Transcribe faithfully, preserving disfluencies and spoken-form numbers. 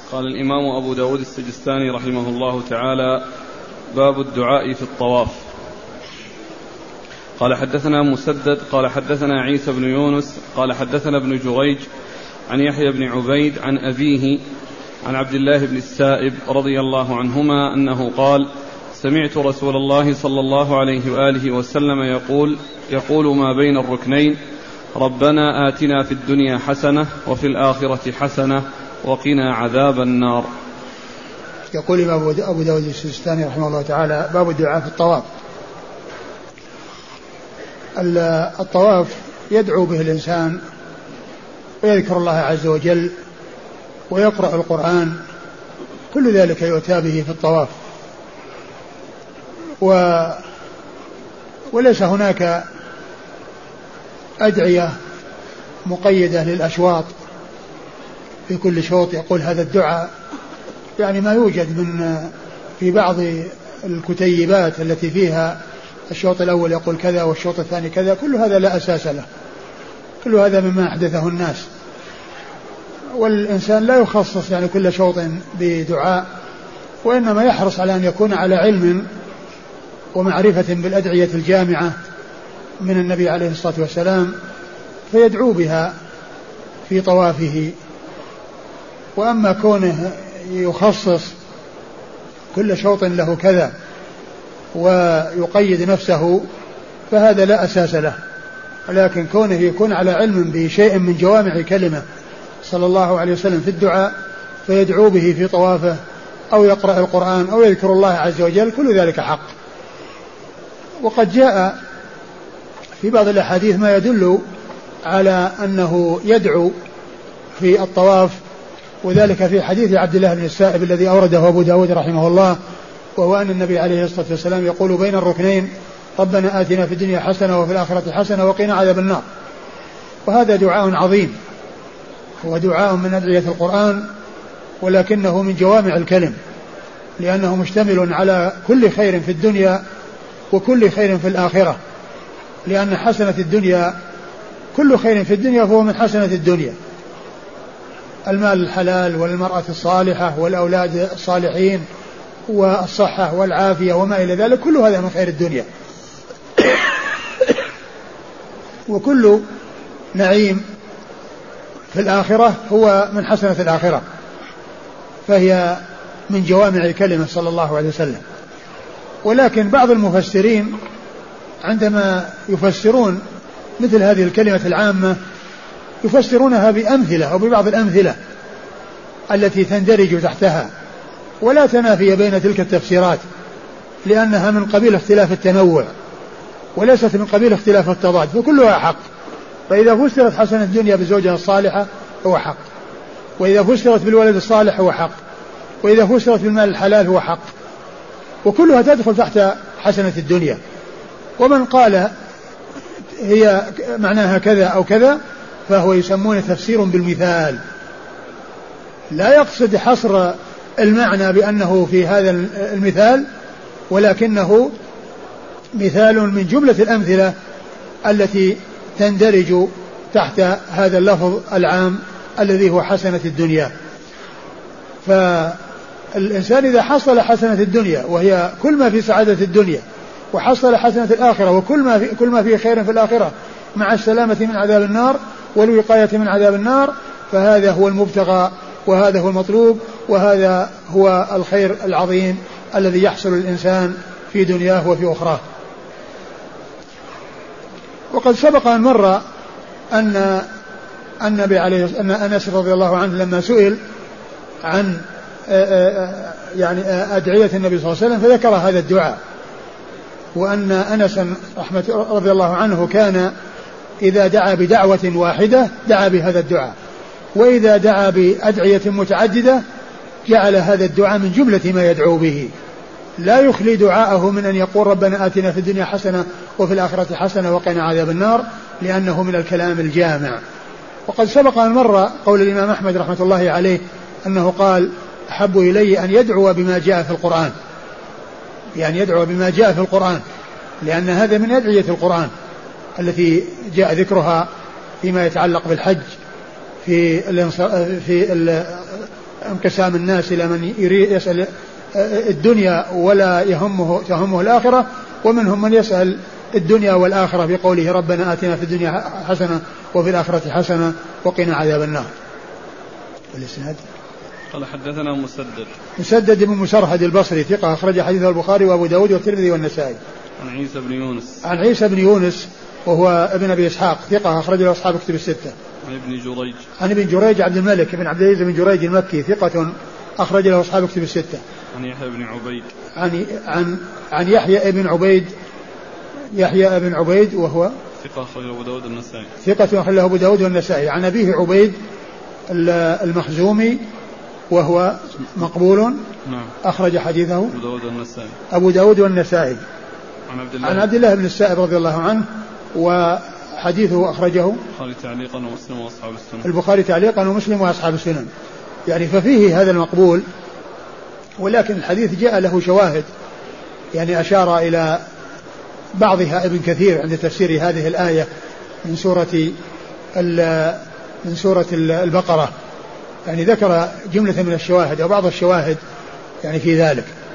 قال الإمام أبو داود السجستاني رحمه الله تعالى: باب الدعاء في الطواف. قال حدثنا مسدد قال حدثنا عيسى بن يونس قال حدثنا ابن جريج عن يحيى بن عبيد عن أبيه عن عبد الله بن السائب رضي الله عنهما أنه قال: سمعت رسول الله صلى الله عليه وآله وسلم يقول يقول ما بين الركنين: ربنا آتنا في الدنيا حسنة وفي الآخرة حسنة وقنا عذاب النار. يقول الإمام أبو داود السجستاني رحمه الله تعالى: باب الدعاء في الطواف. الطواف يدعو به الإنسان ويذكر الله عز وجل ويقرأ القرآن، كل ذلك يؤتى به في الطواف. و وليس هناك أدعية مقيدة للأشواط في كل شوط يقول هذا الدعاء، يعني ما يوجد من في بعض الكتيبات التي فيها الشوط الأول يقول كذا والشوط الثاني كذا، كل هذا لا أساس له، كل هذا مما أحدثه الناس. والإنسان لا يخصص يعني كل شوط بدعاء، وإنما يحرص على أن يكون على علم ومعرفة بالأدعية الجامعة من النبي عليه الصلاة والسلام فيدعو بها في طوافه. وأما كونه يخصص كل شوط له كذا ويقيد نفسه فهذا لا أساس له، ولكن كونه يكون على علم بشيء من جوامع كلمة صلى الله عليه وسلم في الدعاء فيدعو به في طوافه أو يقرأ القرآن أو يذكر الله عز وجل، كل ذلك حق. وقد جاء في بعض الأحاديث ما يدل على أنه يدعو في الطواف، وذلك في حديث عبد الله بن السائب الذي أورده أبو داود رحمه الله، وهو أن النبي عليه الصلاة والسلام يقول بين الركنين: ربنا آتنا في الدنيا حسنة وفي الآخرة حسنة وقنا عذاب النار. وهذا دعاء عظيم، هو دعاء من أدعية القرآن، ولكنه من جوامع الكلم، لأنه مشتمل على كل خير في الدنيا وكل خير في الآخرة، لأن حسنة الدنيا كل خير في الدنيا فهو من حسنة الدنيا، المال الحلال والمرأة الصالحة والأولاد الصالحين والصحة والعافية وما إلى ذلك، كل هذا من خير الدنيا. وكل نعيم في الآخرة هو من حسنة الآخرة، فهي من جوامع الكلمة صلى الله عليه وسلم. ولكن بعض المفسرين عندما يفسرون مثل هذه الكلمة العامة يفسرونها بأمثلة أو ببعض الأمثلة التي تندرج تحتها، ولا تنافي بين تلك التفسيرات، لأنها من قبيل اختلاف التنوع وليست من قبيل اختلاف التضاد، فكلها حق. فإذا فسرت حسنة الدنيا بزوجها الصالحة هو حق، وإذا فسرت بالولد الصالح هو حق، وإذا فسرت بالمال الحلال هو حق، وكلها تدخل تحت حسنة الدنيا. ومن قال هي معناها كذا أو كذا فهو يسمونه تفسير بالمثال، لا يقصد حصر المعنى بأنه في هذا المثال، ولكنه مثال من جملة الأمثلة التي تندرج تحت هذا اللفظ العام الذي هو حسنة الدنيا. فالإنسان إذا حصل حسنة الدنيا وهي كل ما في سعادة الدنيا، وحصل حسنة الآخرة وكل ما في كل ما فيه خير في الآخرة مع السلامة من عذاب النار والوقاية من عذاب النار، فهذا هو المبتغى وهذا هو المطلوب، وهذا هو الخير العظيم الذي يحصل الإنسان في دنياه وفي أخراه. وقد سبق أن مر أن النبي عليه أن أنس رضي الله عنه لما سئل عن يعني أدعية النبي صلى الله عليه وسلم فذكر هذا الدعاء، وأن أنس رحمة رضي الله عنه كان إذا دعا بدعوة واحدة دعا بهذا الدعاء، وإذا دعا بأدعية متعددة جعل هذا الدعاء من جملة ما يدعو به، لا يخلي دعاءه من أن يقول ربنا آتنا في الدنيا حسنة وفي الآخرة حسنة وقنا عذاب النار، لأنه من الكلام الجامع. وقد سبق أن مر قول الإمام أحمد رحمة الله عليه أنه قال: أحب إلي أن يدعو بما جاء في القرآن، يعني يدعو بما جاء في القرآن، لأن هذا من أدعية القرآن التي جاء ذكرها فيما يتعلق بالحج في في انقسام الناس إلى من يريد يسأل الدنيا ولا يهمه تهمه الآخرة، ومنهم من يسأل الدنيا والآخرة بقوله ربنا آتنا في الدنيا حسنة وفي الآخرة حسنة وقنا عذاب النار. والإسناد قال حدثنا مسدد مسدد بن مسرهد البصري ثقة أخرج حديثه البخاري وأبو داود والترمذي والنسائي. عن عيسى بن يونس عن عيسى بن يونس وهو ابن أبي إسحاق ثقة أخرج له أصحاب كتب الستة. عن ابن جريج عن ابن جريج عبد الملك بن عبد العزيز بن جريج المكي ثقة أخرج له أصحاب كتب الستة. عن يحيى بن عبيد عن عن عن يحيى بن عبيد يحيى بن عبيد وهو ثقة أخرج له أبو داود والنسائي. ثقة أخرج له أبو داود والنسائي. عن أبيه عبيد المخزومي وهو مقبول. نعم. أخرج حديثه أبو داود والنسائي. أبو داود والنسائي. عن عبد الله عن عبد الله بن السائب رضي الله عنه وحديثه أخرجه البخاري تعليقا ومسلم وأصحاب السنن. البخاري تعليقا ومسلم وأصحاب السنن. يعني ففيه هذا المقبول، ولكن الحديث جاء له شواهد يعني أشار إلى بعضها ابن كثير عند تفسير هذه الآية من سورة من سورة البقرة، يعني ذكر جملة من الشواهد أو بعض الشواهد يعني في ذلك.